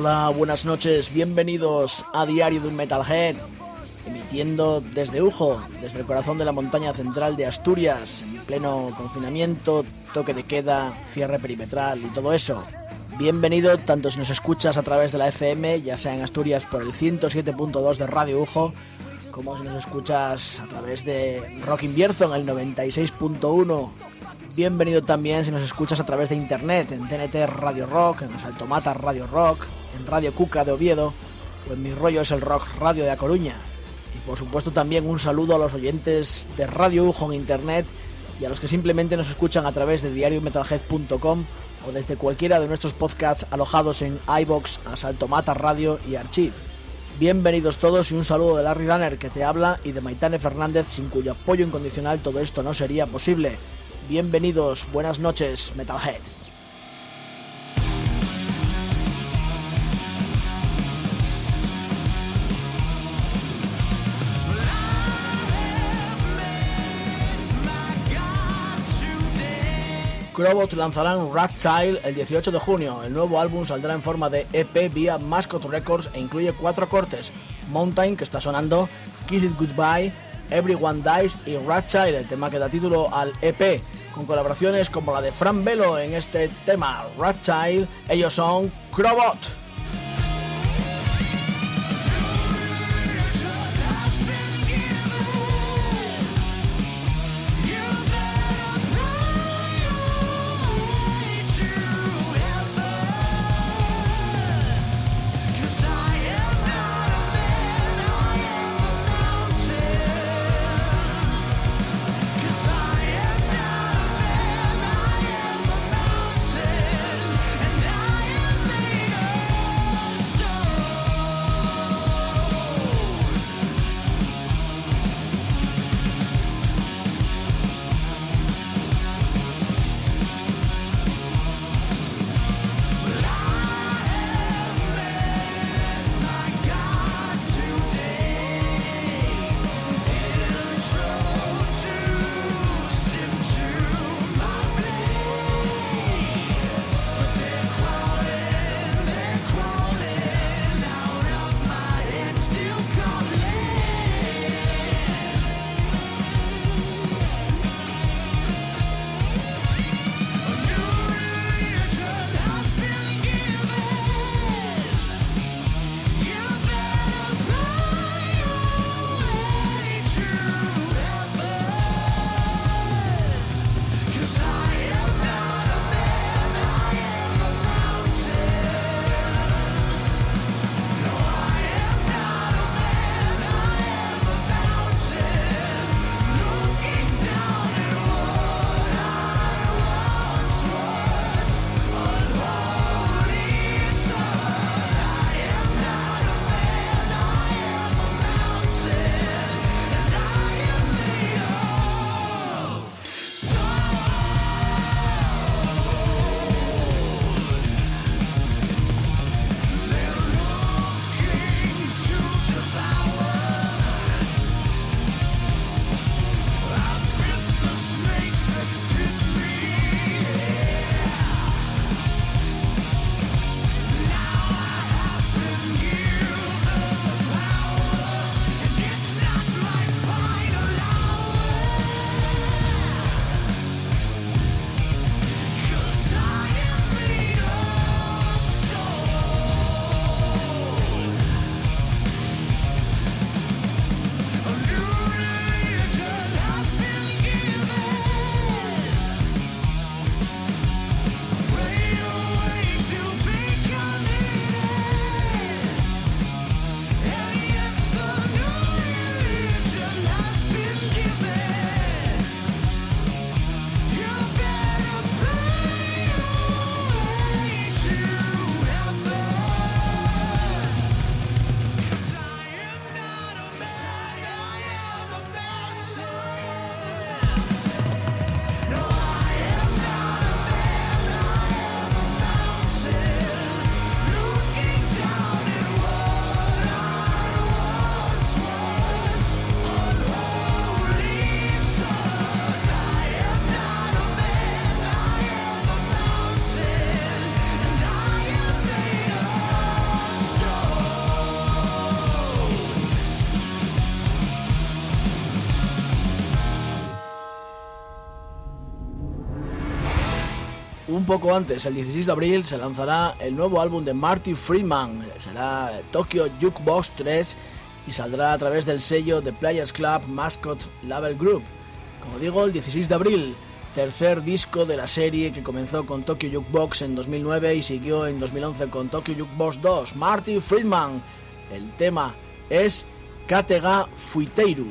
Hola, buenas noches, bienvenidos a Diario de un Metalhead, emitiendo desde Ujo, desde el corazón de la montaña central de Asturias, en pleno confinamiento, toque de queda, cierre perimetral y todo eso. Bienvenido tanto si nos escuchas a través de la FM, ya sea en Asturias por el 107.2 de Radio Ujo, como si nos escuchas a través de Rock Invierzo en el 96.1. Bienvenido también si nos escuchas a través de internet, en TNT Radio Rock, en Saltomata Radio Rock, en Radio Cuca de Oviedo, o en Mi Rollo es el Rock Radio de A Coruña. Y por supuesto también un saludo a los oyentes de Radio Ujo en internet y a los que simplemente nos escuchan a través de diariometalhead.com o desde cualquiera de nuestros podcasts alojados en iVoox, Saltomata Radio y Archive. Bienvenidos todos y un saludo de Larry Runner que te habla y de Maitane Fernández, sin cuyo apoyo incondicional todo esto no sería posible. Bienvenidos, buenas noches, Metalheads. Crobot lanzarán Wrathchild el 18 de junio. El nuevo álbum saldrá en forma de EP vía Mascot Records e incluye 4 cortes: Mountain, que está sonando, Kiss It Goodbye, Everyone Dies y Wrathchild, el tema que da título al EP, con colaboraciones como la de Fran Velo en este tema, Wrathchild. Ellos son Crobot. un poco antes, el 16 de abril, se lanzará el nuevo álbum de Marty Friedman, será Tokyo Jukebox 3 y saldrá a través del sello The Players Club Mascot Label Group. Como digo, el 16 de abril, tercer disco de la serie que comenzó con Tokyo Jukebox en 2009 y siguió en 2011 con Tokyo Jukebox 2, Marty Friedman. El tema es Kate ga Fuiteiru.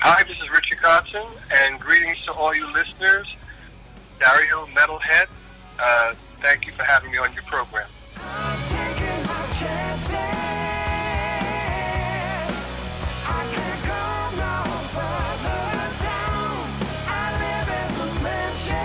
Hi, this is Richard Kotzen, and greetings to all you listeners. Dario Metalhead, thank you for having me on your program. I'm taking my chances. I can't go no further down. I live in the mansion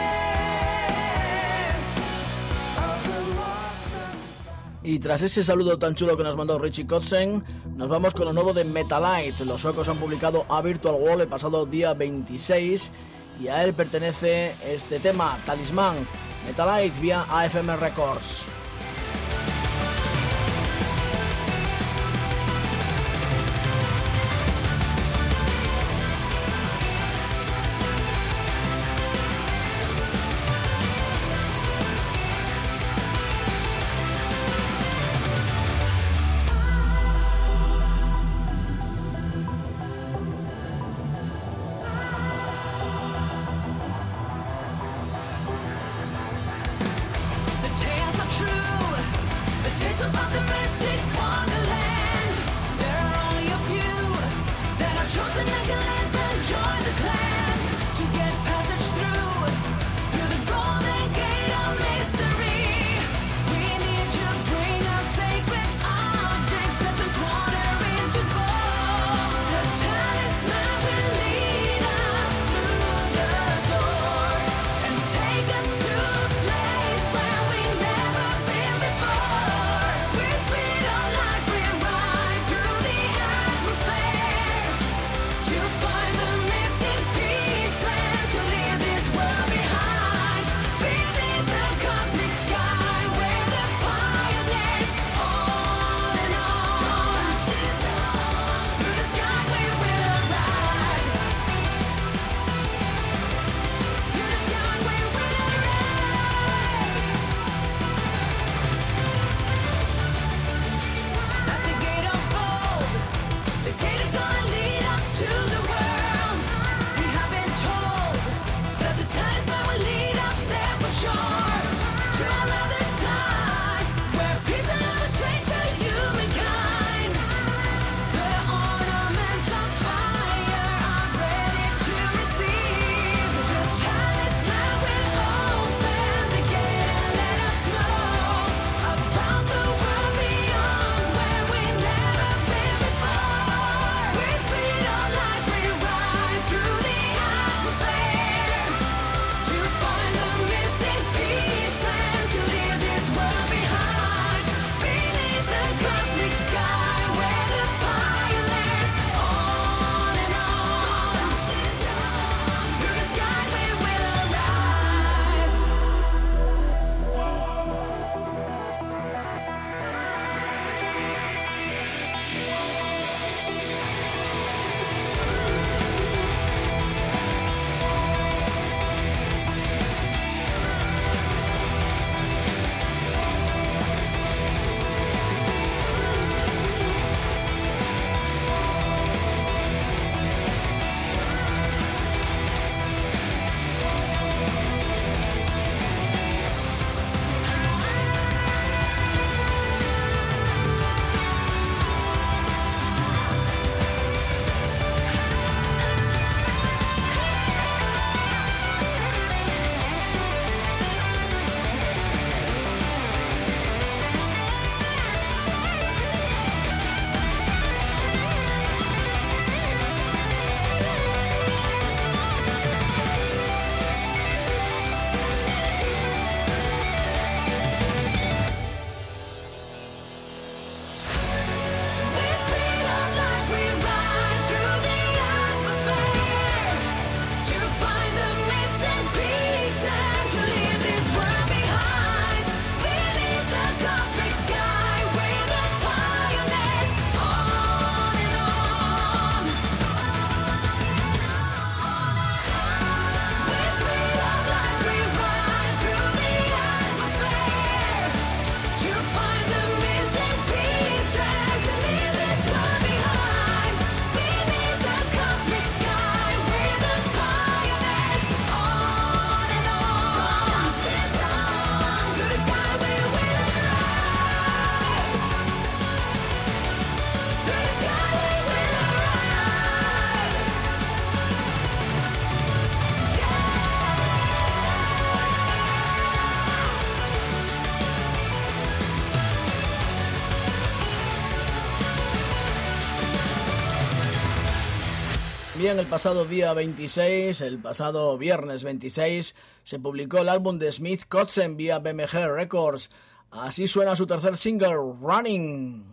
of the lost and found. Y tras ese saludo tan chulo que nos mandó Richie Kotzen, nos vamos con lo nuevo de Metalite. Los suecos han publicado A Virtual Wall el pasado día 26 y a él pertenece este tema, Talismán. Metalite vía AFM Records. The tales are true. Bien, el pasado día 26, el pasado viernes 26, se publicó el álbum de Smith Kotzen vía BMG Records. Así suena su tercer single, Running.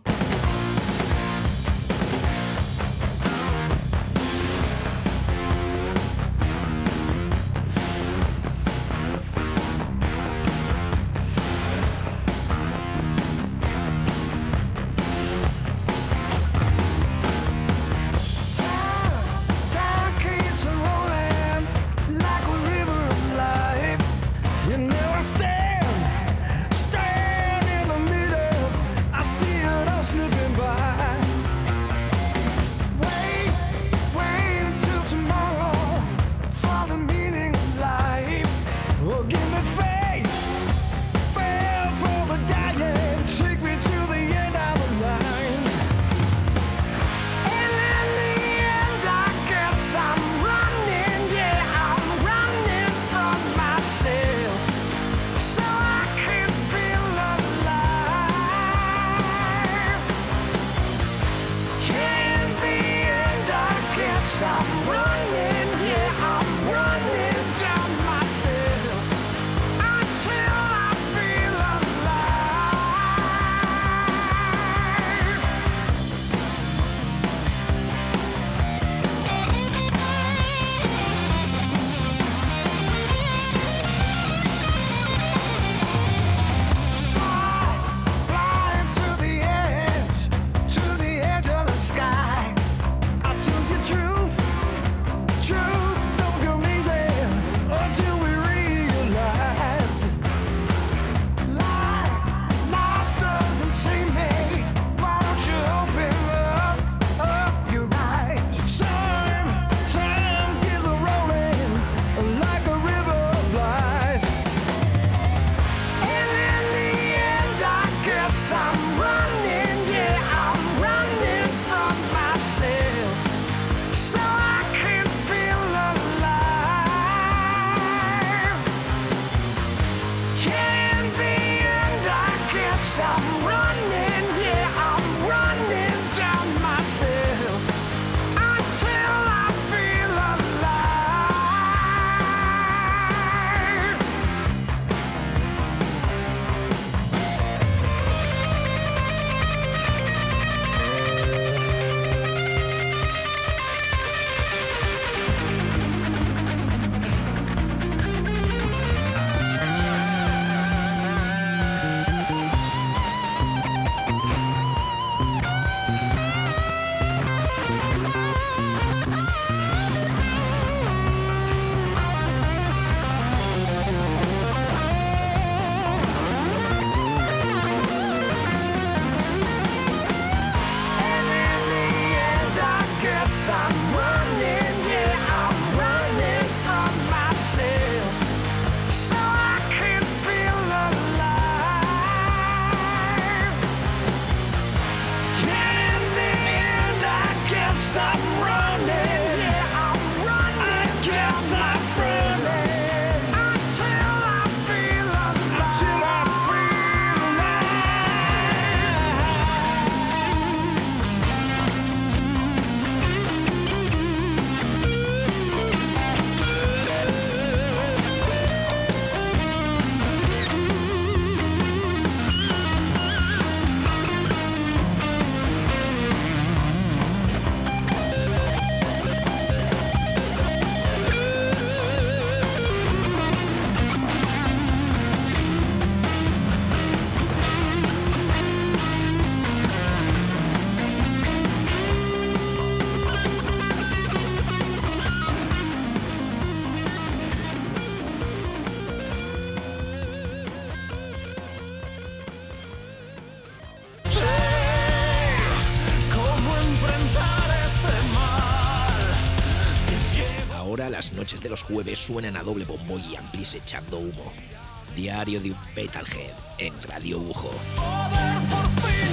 Las noches de los jueves suenan a doble bombo y amplis echando humo. Diario de un Metalhead en Radio Ujo. Poder por fin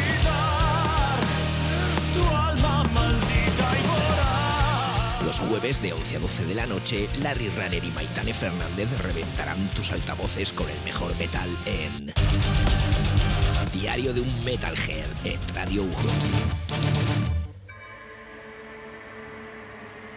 olvidar tu alma maldita y voraz. Los jueves de 11 a 12 de la noche, Larry Runner y Maitane Fernández reventarán tus altavoces con el mejor metal en Diario de un Metalhead en Radio Ujo.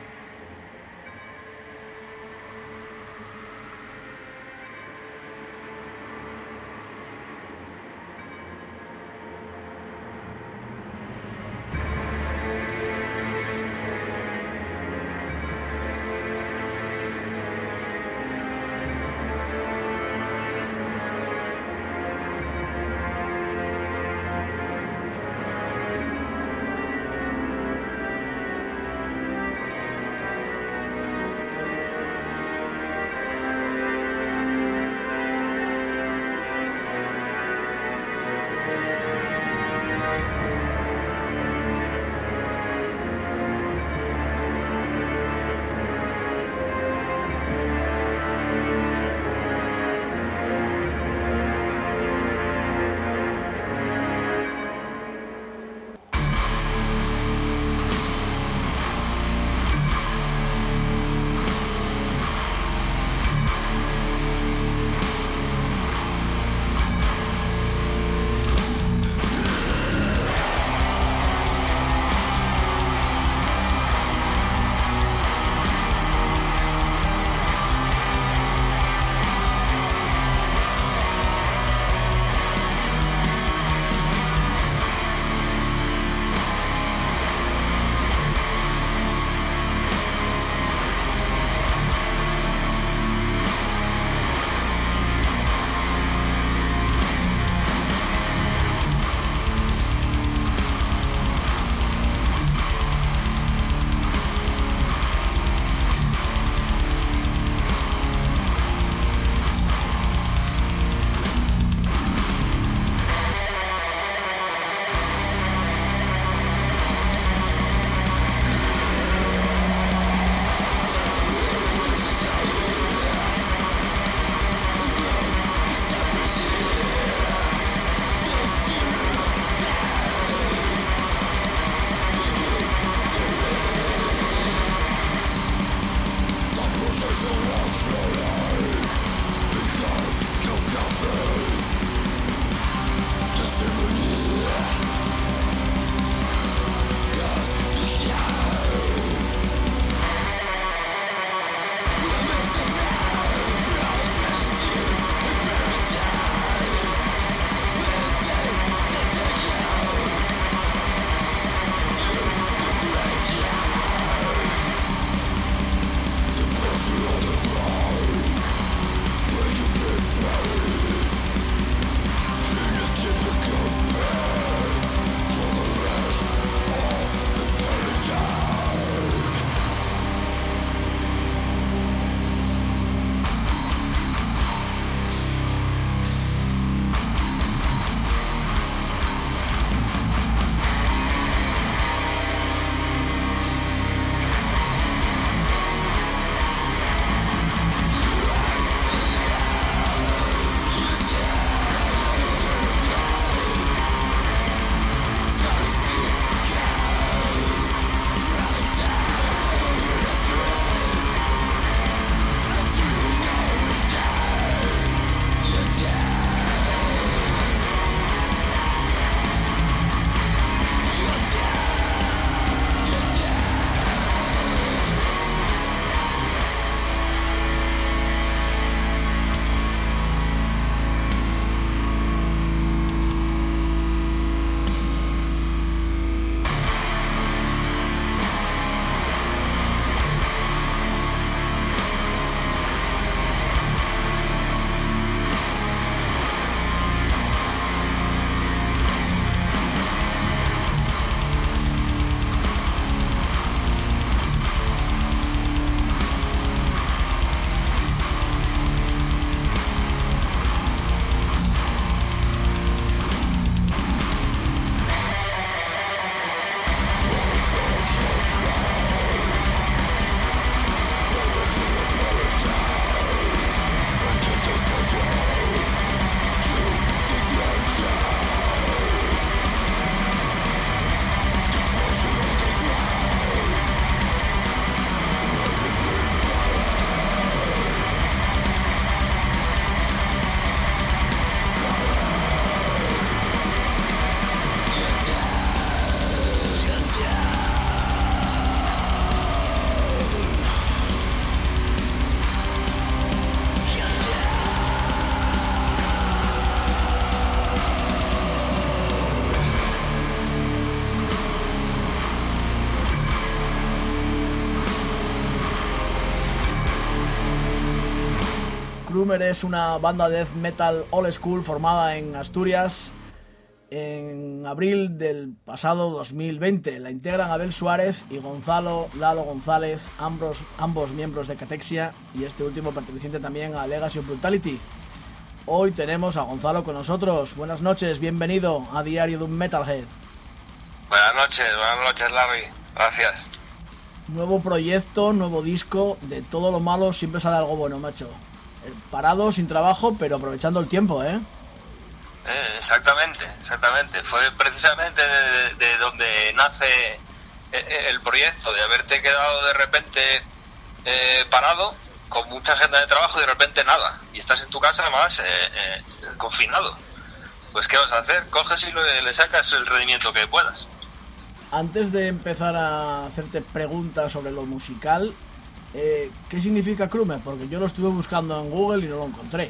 Crümer es una banda de death metal old school formada en Asturias en abril del pasado 2020. La integran Abel Suárez y Gonzalo Lalo González, ambos miembros de Catexia, y este último perteneciente también a Legacy of Brutality. Hoy tenemos a Gonzalo con nosotros. Buenas noches, bienvenido a Diario de un Metalhead. Buenas noches Larry, gracias. Nuevo proyecto, nuevo disco. De todo lo malo siempre sale algo bueno, macho. Parado, sin trabajo, pero aprovechando el tiempo, ¿eh? Exactamente. Fue precisamente de donde nace el proyecto, de haberte quedado de repente parado, con mucha agenda de trabajo y de repente nada. Y estás en tu casa además confinado. Pues ¿qué vas a hacer? Coges y le sacas el rendimiento que puedas. Antes de empezar a hacerte preguntas sobre lo musical, ¿qué significa Crümer? Porque yo lo estuve buscando en Google y no lo encontré.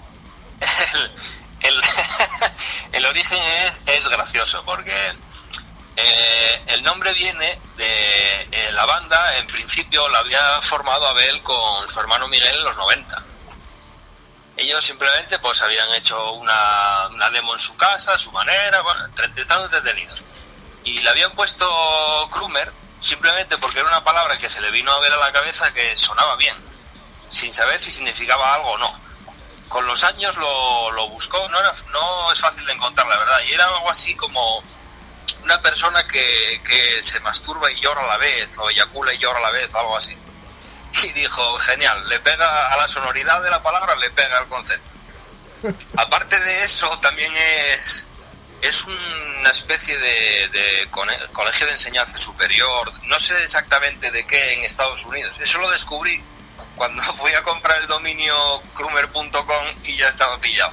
El origen es gracioso porque el nombre viene de la banda. En principio la había formado Abel con su hermano Miguel en los 90. Ellos simplemente pues habían hecho una demo en su casa, a su manera, bueno, estando entretenidos, y le habían puesto Crümer simplemente porque era una palabra que se le vino a Abel a la cabeza que sonaba bien, sin saber si significaba algo o no. Con los años lo buscó, no es fácil de encontrar, la verdad, y era algo así como una persona que se masturba y llora a la vez, o eyacula y llora a la vez, algo así. Y dijo, genial, le pega a la sonoridad de la palabra, le pega al concepto. Aparte de eso, también es una especie de colegio de enseñanza superior, no sé exactamente de qué en Estados Unidos. Eso lo descubrí cuando fui a comprar el dominio Crümer.com y ya estaba pillado.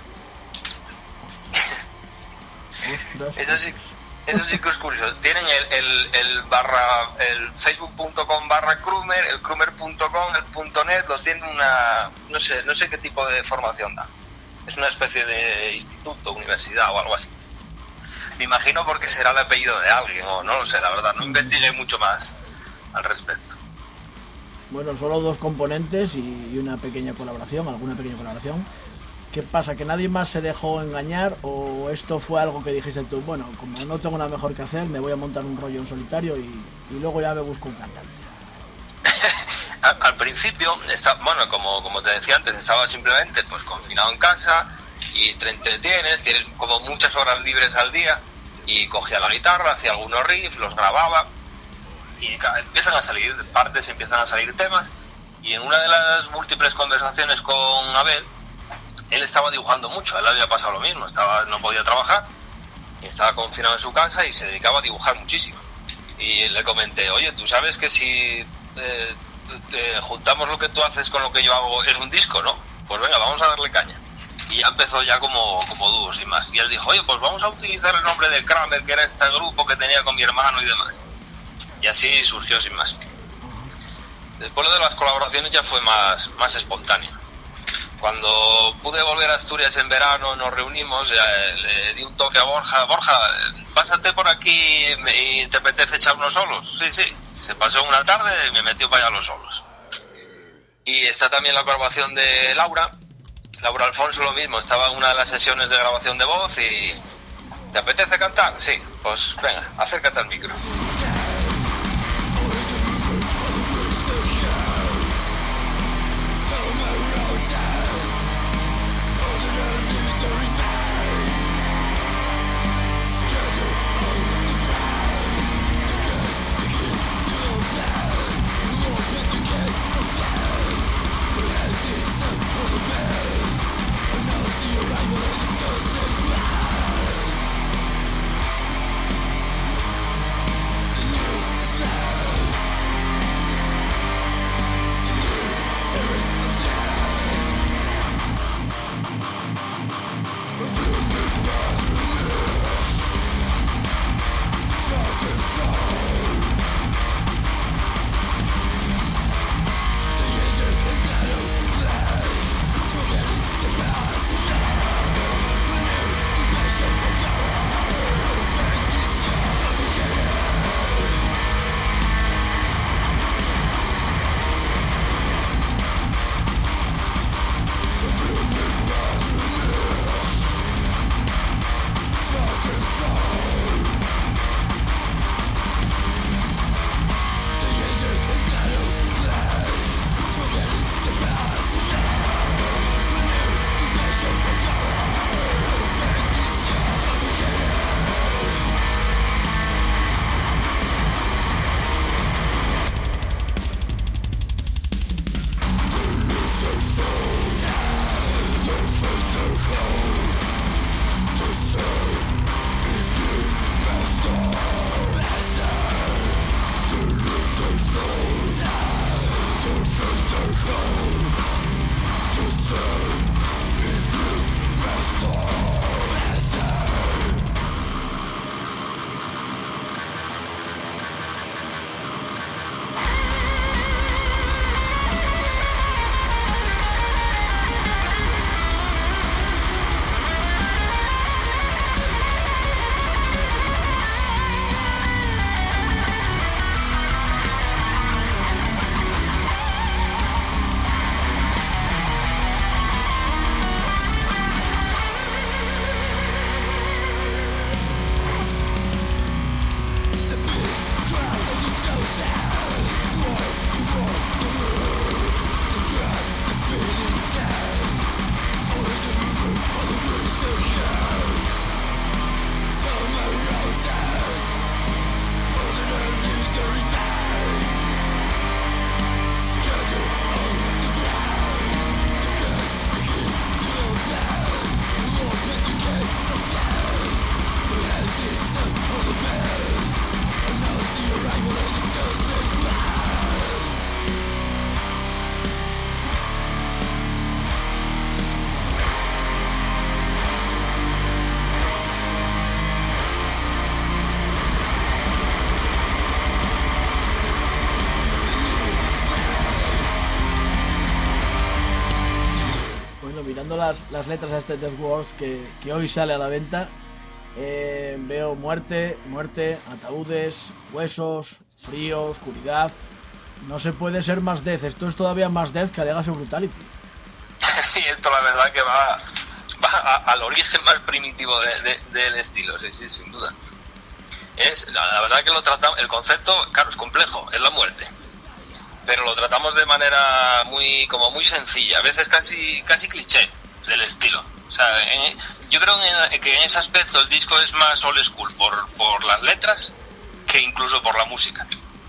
Eso sí que es curioso. Tienen el facebook.com/Crümer, el Crümer.com, el .net, los tienen no sé qué tipo de formación da. Es una especie de instituto, universidad o algo así. Me imagino porque será el apellido de alguien, o no lo sé, la verdad, no investigué mucho más al respecto. Bueno, solo 2 componentes y alguna pequeña colaboración. ¿Qué pasa? ¿Que nadie más se dejó engañar o esto fue algo que dijiste tú? Bueno, como no tengo nada mejor que hacer, me voy a montar un rollo en solitario y luego ya me busco un cantante. Al principio, bueno, como te decía antes, estaba simplemente pues confinado en casa y te entretienes, tienes como muchas horas libres al día, y cogía la guitarra, hacía algunos riffs, los grababa y empiezan a salir partes, empiezan a salir temas. Y en una de las múltiples conversaciones con Abel, él estaba dibujando mucho, a él le había pasado lo mismo, no podía trabajar, estaba confinado en su casa y se dedicaba a dibujar muchísimo. Y le comenté, oye, ¿tú sabes que si juntamos lo que tú haces con lo que yo hago es un disco, no? Pues venga, vamos a darle caña. Y ya empezó ya como dúo, sin más. Y él dijo, oye, pues vamos a utilizar el nombre de Kramer, que era este grupo que tenía con mi hermano y demás. Y así surgió sin más. Después de las colaboraciones ya fue más espontáneo. Cuando pude volver a Asturias en verano, nos reunimos, le di un toque a Borja, pásate por aquí y te apetece echar unos solos. Sí, se pasó una tarde y me metió para allá los solos. Y está también la colaboración de Laura Alfonso, lo mismo, estaba en una de las sesiones de grabación de voz y ¿te apetece cantar? Sí, pues venga, acércate al micro. viendo las letras a este Death Wars que hoy sale a la venta, veo muerte, ataúdes, huesos, frío, oscuridad. No se puede ser más Death. Esto es todavía más Death que Legacy of Brutality. Sí, esto la verdad que va al origen más primitivo del estilo, sí, sin duda. Es la verdad que lo tratamos, el concepto, claro, es complejo, es la muerte, pero lo tratamos de manera muy sencilla, a veces casi cliché del estilo. O sea, yo creo que en ese aspecto el disco es más old school por las letras que incluso por la música.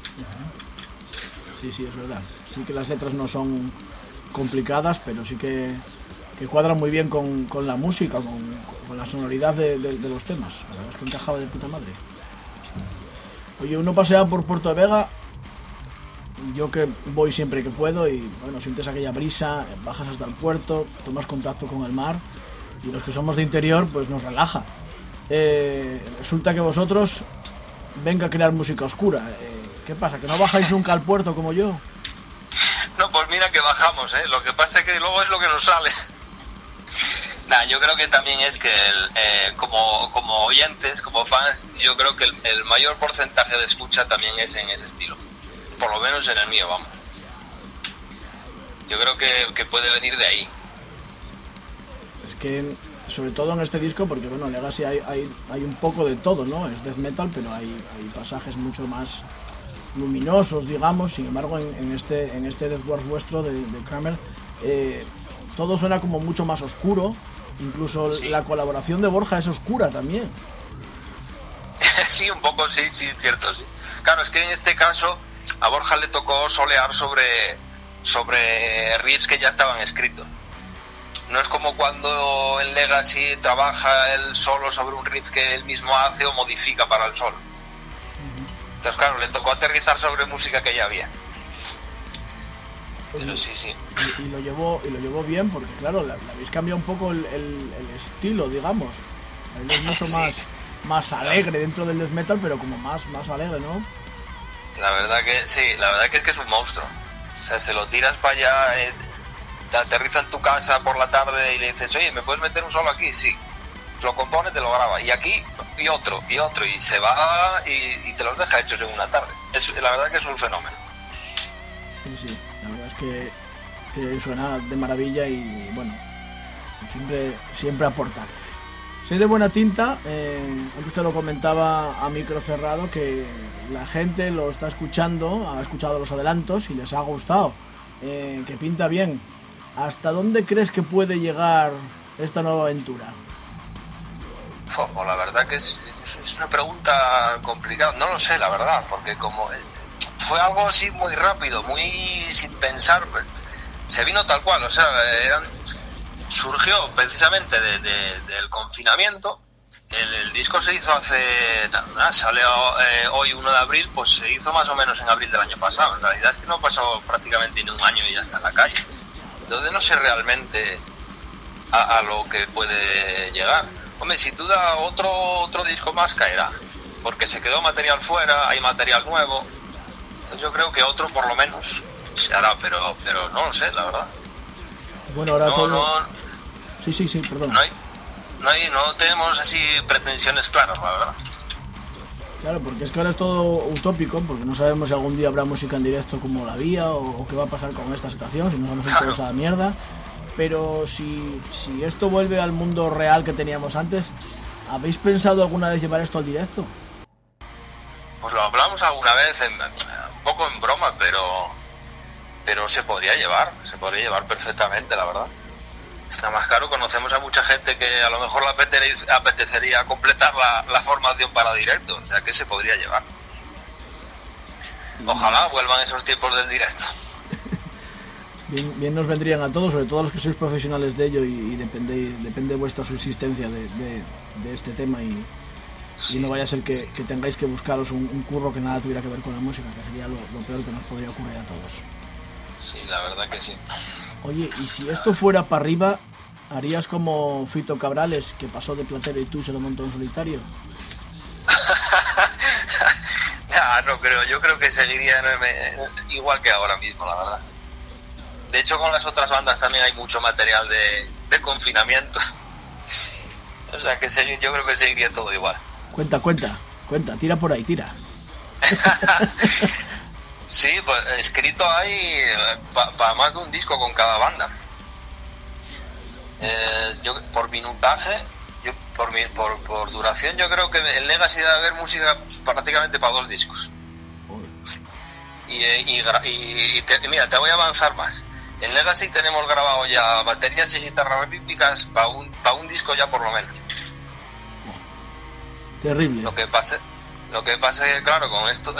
Sí, es verdad. Sí que las letras no son complicadas, pero sí que cuadran muy bien con la música, con la sonoridad de los temas. La verdad es que encajaba de puta madre. Oye, uno pasea por Puerto de Vega, yo que voy siempre que puedo y bueno, sientes aquella brisa, bajas hasta el puerto, tomas contacto con el mar y los que somos de interior pues nos relaja. Resulta que vosotros venga a crear música oscura. ¿Qué pasa? ¿Que no bajáis nunca al puerto como yo? No, pues mira que bajamos, lo que pasa es que luego es lo que nos sale. Nah, yo creo que también es que como oyentes, como fans, yo creo que el mayor porcentaje de escucha también es en ese estilo. Por lo menos en el mío, vamos. Yo creo que puede venir de ahí. Es que, sobre todo en este disco, porque bueno, Legacy hay un poco de todo, ¿no? Es death metal, pero hay pasajes mucho más luminosos, digamos. Sin embargo, en este Death Wars vuestro de Kramer, todo suena como mucho más oscuro. Incluso sí. La colaboración de Borja es oscura también. Sí, un poco, sí, cierto, sí. Claro, es que en este caso a Borja le tocó solear sobre riffs que ya estaban escritos. No es como cuando en Legacy trabaja él solo sobre un riff que él mismo hace o modifica para el solo. Entonces, claro, le tocó aterrizar sobre música que ya había. Pero sí. Y lo llevó bien porque, claro, le habéis cambiado un poco el estilo, digamos. Él es mucho más alegre dentro del death metal, pero como más alegre, ¿no? La verdad que sí, la verdad que es un monstruo. O sea, se lo tiras para allá, te aterriza en tu casa por la tarde y le dices, oye, ¿me puedes meter un solo aquí? Sí. Lo compone, te lo graba. Y aquí, y otro. Y se va y te los deja hechos en una tarde. La verdad que es un fenómeno. Sí. La verdad es que suena de maravilla y bueno, siempre aporta. Soy de buena tinta, antes te lo comentaba a micro cerrado que la gente lo está escuchando, ha escuchado los adelantos y les ha gustado, que pinta bien. ¿Hasta dónde crees que puede llegar esta nueva aventura? Pues la verdad que es una pregunta complicada, no lo sé la verdad, porque como fue algo así muy rápido, muy sin pensar, se vino tal cual, o sea, surgió precisamente del confinamiento. El disco se hizo sale hoy 1 de abril, pues se hizo más o menos en abril del año pasado. En realidad es que no pasó prácticamente ni un año y ya está en la calle. Entonces no sé realmente a lo que puede llegar. Hombre, sin duda otro disco más caerá, porque se quedó material fuera, hay material nuevo. Entonces yo creo que otro por lo menos se hará, pero no lo sé, la verdad. Bueno, ahora Sí, perdón. No tenemos así pretensiones claras, la verdad. Claro, porque es que ahora es todo utópico, porque no sabemos si algún día habrá música en directo como la había o qué va a pasar con esta situación, si nos vamos a ir todos a la mierda. Pero si esto vuelve al mundo real que teníamos antes, ¿habéis pensado alguna vez llevar esto al directo? Pues lo hablamos alguna vez, un poco en broma, pero se podría llevar perfectamente, la verdad. Está más caro, conocemos a mucha gente que a lo mejor le apetecería completar la formación para directo, o sea que se podría llevar. Ojalá vuelvan esos tiempos del directo. Bien nos vendrían a todos, sobre todo a los que sois profesionales de ello y depende vuestra subsistencia de este tema y no vaya a ser que tengáis que buscaros un curro que nada tuviera que ver con la música, que sería lo peor que nos podría ocurrir a todos. Sí, la verdad que sí. Oye, y si esto fuera para arriba, ¿harías como Fito Cabrales, que pasó de platero y tú se lo montó en solitario? No creo, yo creo que seguiría igual que ahora mismo, la verdad. De hecho, con las otras bandas también hay mucho material de confinamiento. O sea que yo creo que seguiría todo igual. Cuenta, tira por ahí, tira. Sí, pues escrito hay para más de un disco con cada banda. Yo por minutaje, por duración, yo creo que en Legacy debe haber música prácticamente para 2 discos. Mira, te voy a avanzar más. En Legacy tenemos grabado ya baterías y guitarras rítmicas para un disco ya por lo menos. Terrible. Lo que pasa es que, claro, con esto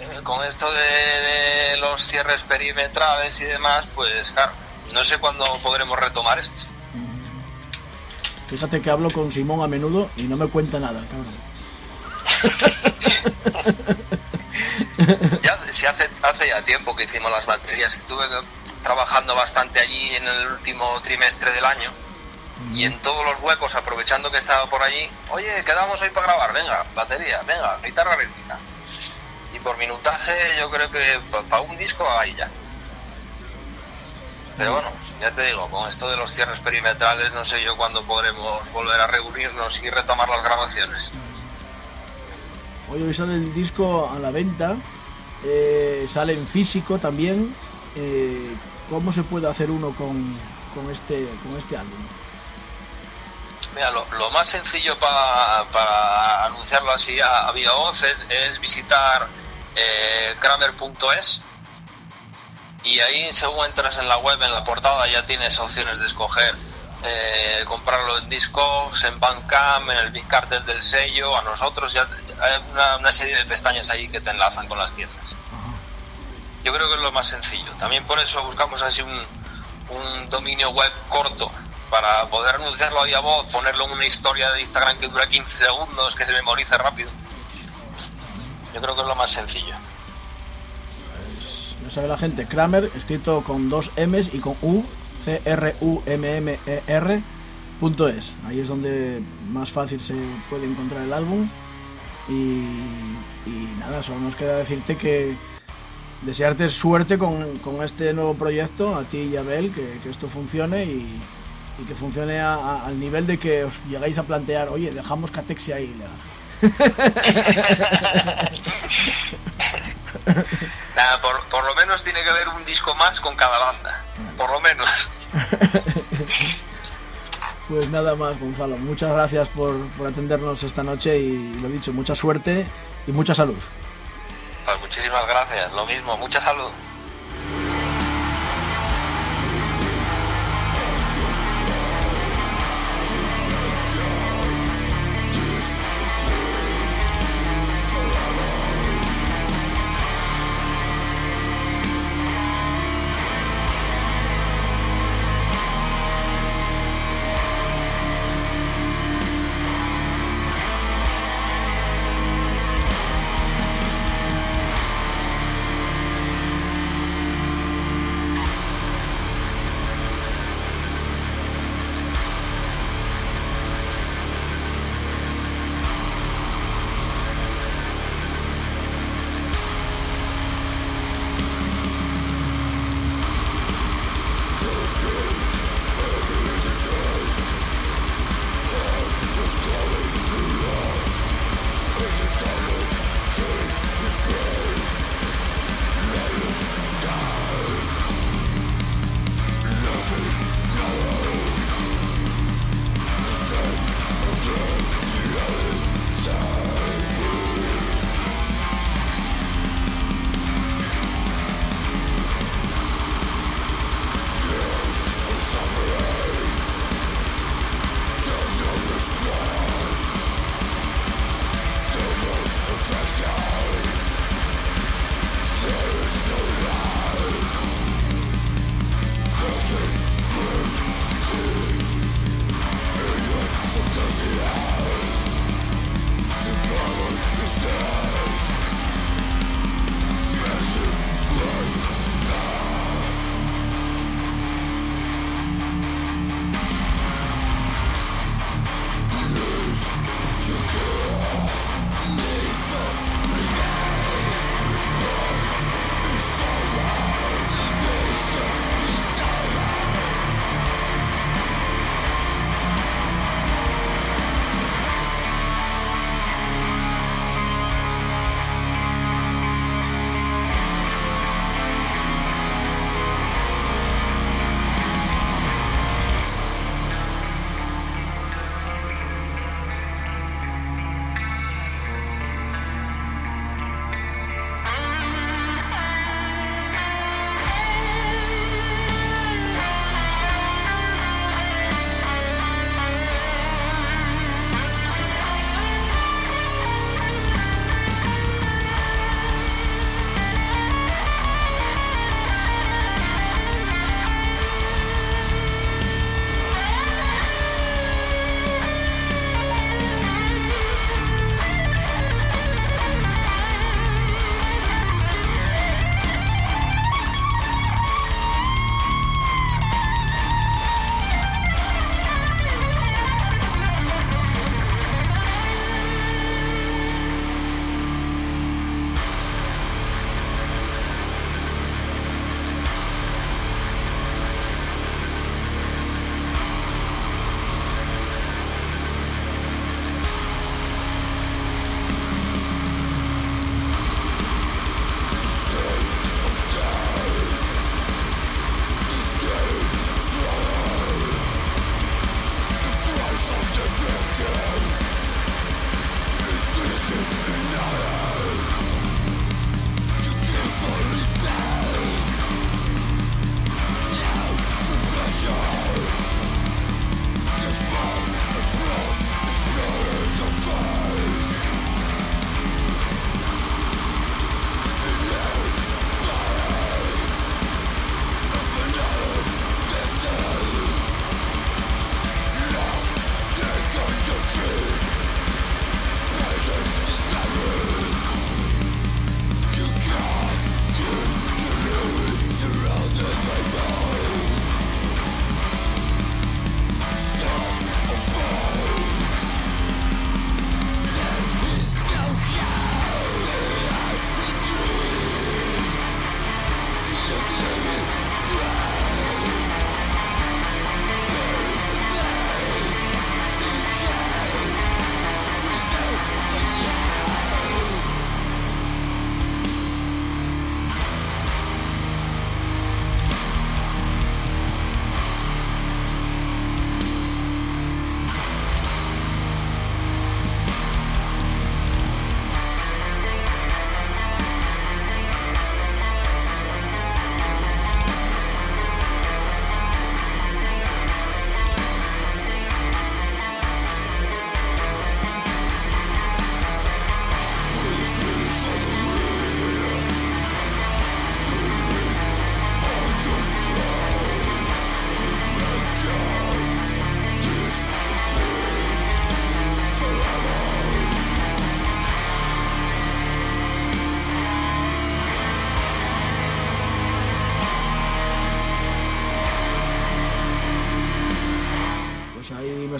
de los cierres perimetrales y demás, pues claro, no sé cuándo podremos retomar esto. Fíjate que hablo con Simón a menudo y no me cuenta nada, cabrón. Si hace ya tiempo que hicimos las baterías. Estuve trabajando bastante allí en el último trimestre del año. Y en todos los huecos, aprovechando que estaba por allí, oye, quedamos hoy para grabar, venga, batería, venga, guitarra rítmica. Y por minutaje yo creo que para un disco ahí ya. Pero bueno, ya te digo, con esto de los cierres perimetrales no sé yo cuándo podremos volver a reunirnos y retomar las grabaciones. Hoy sale el disco a la venta, sale en físico también. ¿Cómo se puede hacer uno con este álbum? Mira, lo más sencillo para anunciarlo así a viva voz es visitar kramer.es, y ahí según entras en la web, en la portada ya tienes opciones de escoger comprarlo en Discogs, en Bandcamp, en el Big Cartel del sello. A nosotros ya hay una serie de pestañas ahí que te enlazan con las tiendas. Yo creo que es lo más sencillo. También por eso buscamos así un dominio web corto para poder anunciarlo ahí a voz, ponerlo en una historia de Instagram que dura 15 segundos, que se memorice rápido. Yo creo que es lo más sencillo. Pues ya sabe la gente, Kramer, escrito con 2 M's y con U, CRUMMER.es. Ahí es donde más fácil se puede encontrar el álbum. Y nada, solo nos queda decirte que desearte suerte con este nuevo proyecto, a ti y a Abel, que esto funcione y que funcione al nivel de que os llegáis a plantear, oye, dejamos Catexia y Legacy. Nada, por lo menos tiene que haber un disco más con cada banda, por lo menos. Pues nada más, Gonzalo, muchas gracias por atendernos esta noche y lo dicho, mucha suerte y mucha salud. Pues muchísimas gracias, lo mismo, mucha salud.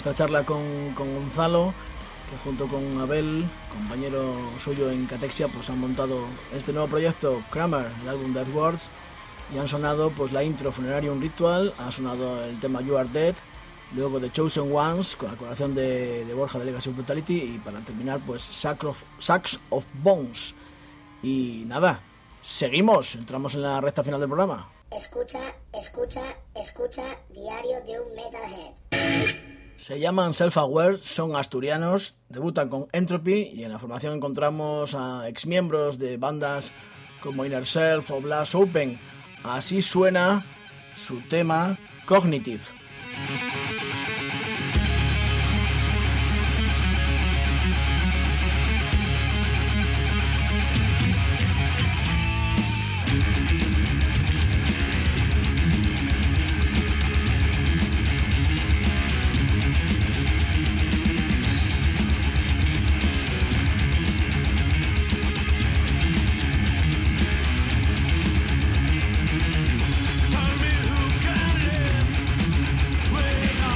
nuestra charla con Gonzalo, que junto con Abel, compañero suyo en Catexia, pues han montado este nuevo proyecto, Kramer, el álbum Death Words, y han sonado pues la intro Funerarium Ritual, ha sonado el tema You Are Dead, luego The Chosen Ones con la colaboración de Borja de Legacy of Brutality, y para terminar pues Sacks of Bones. Y nada, seguimos, entramos en la recta final del programa. Escucha Diario de un Metalhead. Se llaman Self-Aware, son asturianos, debutan con Entropy y en la formación encontramos a exmiembros de bandas como Inner Self o Blast Open. Así suena su tema Cognitive. Tell me who can live without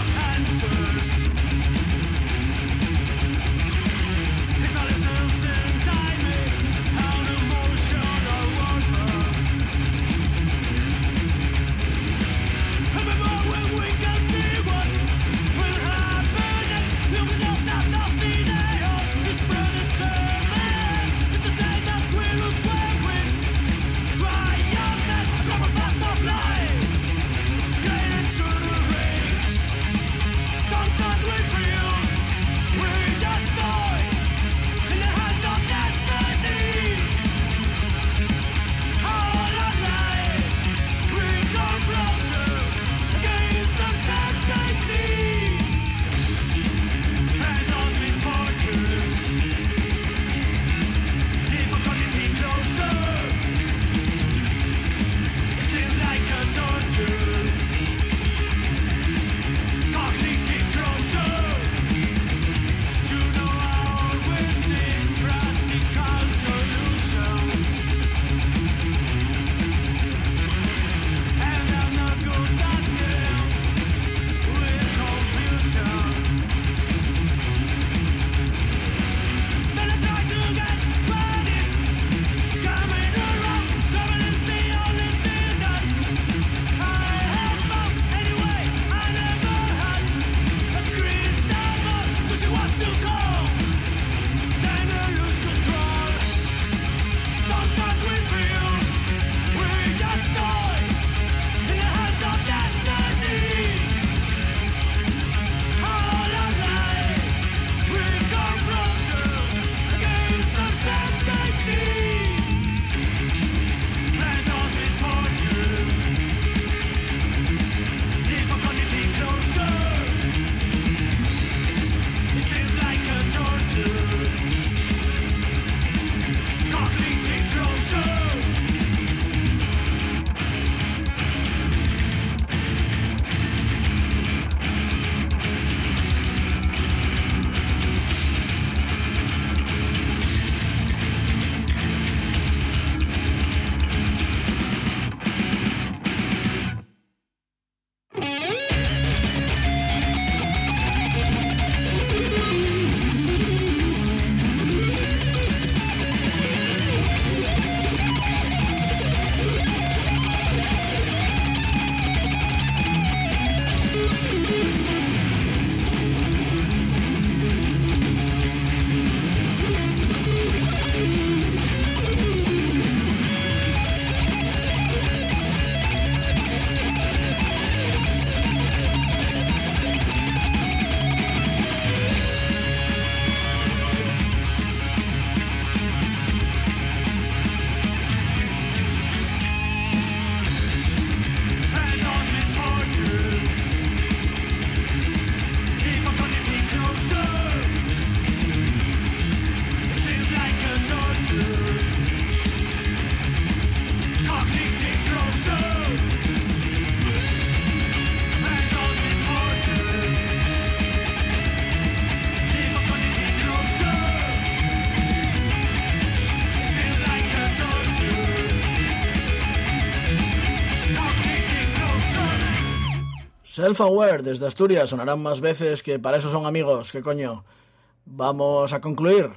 Self-Aware desde Asturias sonarán más veces que para eso son amigos, ¿qué coño? Vamos a concluir.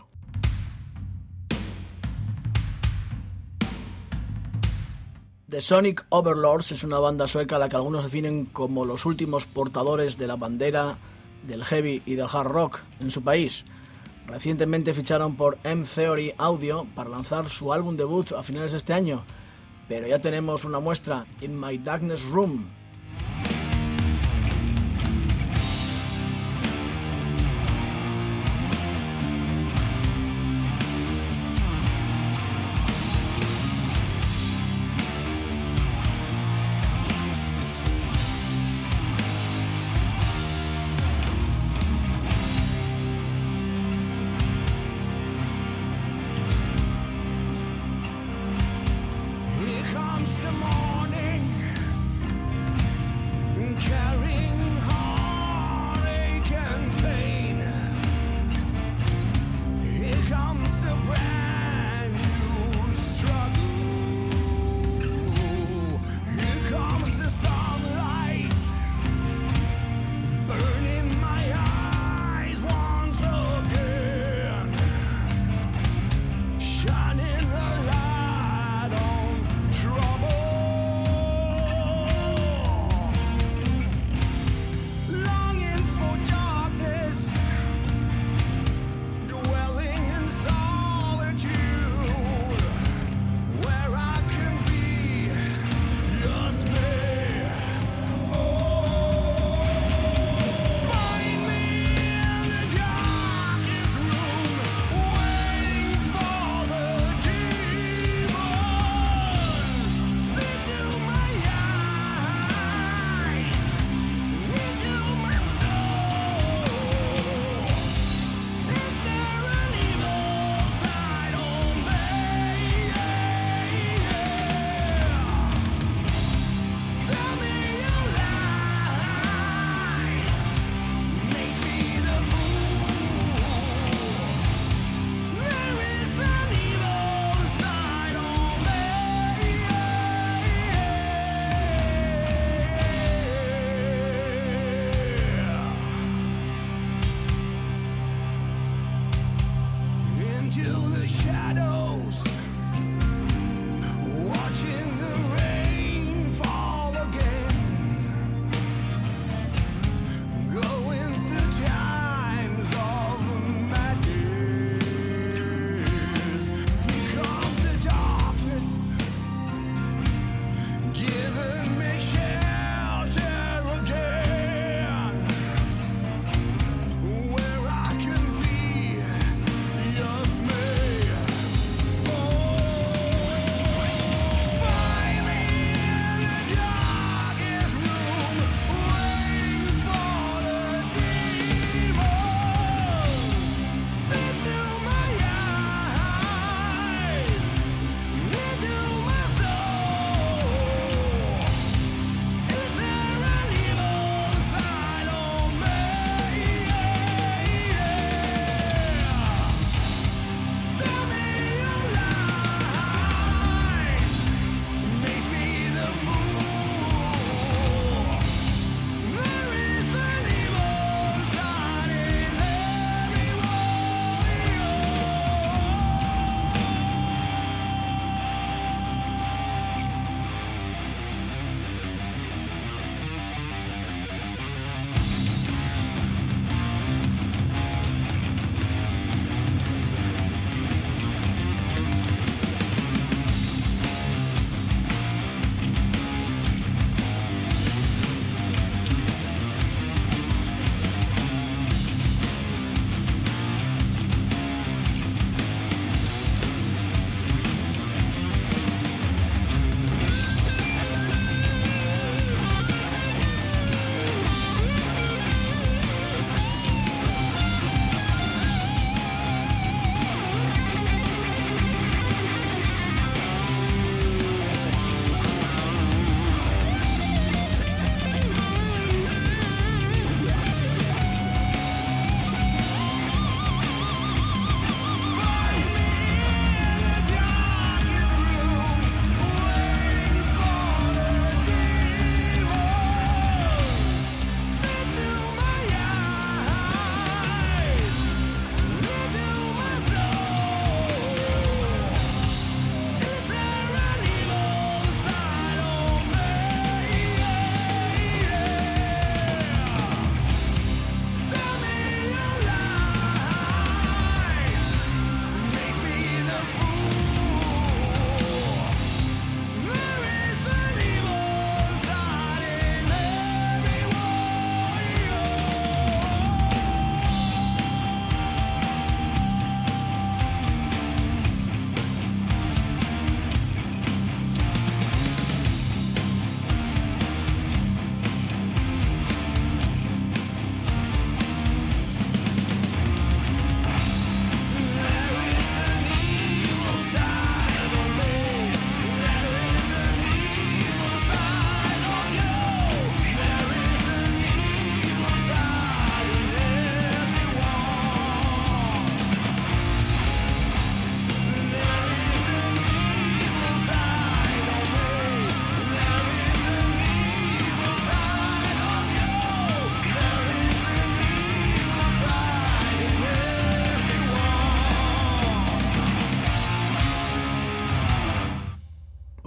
The Sonic Overlords es una banda sueca a la que algunos definen como los últimos portadores de la bandera del heavy y del hard rock en su país. Recientemente ficharon por M-Theory Audio para lanzar su álbum debut a finales de este año, pero ya tenemos una muestra, In My Darkness Room. Here comes the morning.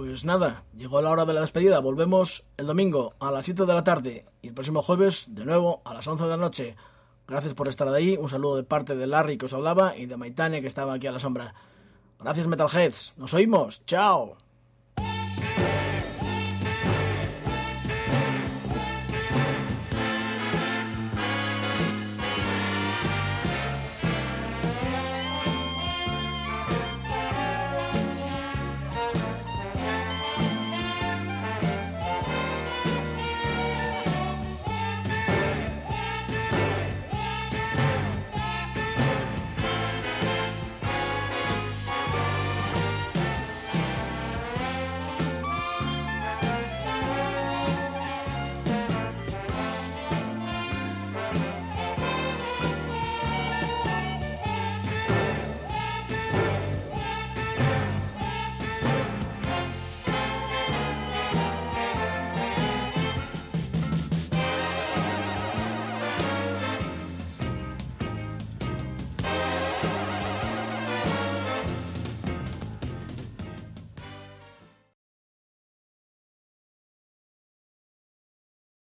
Pues nada, llegó la hora de la despedida. Volvemos el domingo a las 7 de la tarde y el próximo jueves de nuevo a las 11 de la noche. Gracias por estar ahí. Un saludo de parte de Larry, que os hablaba, y de Maitane, que estaba aquí a la sombra. Gracias, Metalheads. Nos oímos. Chao.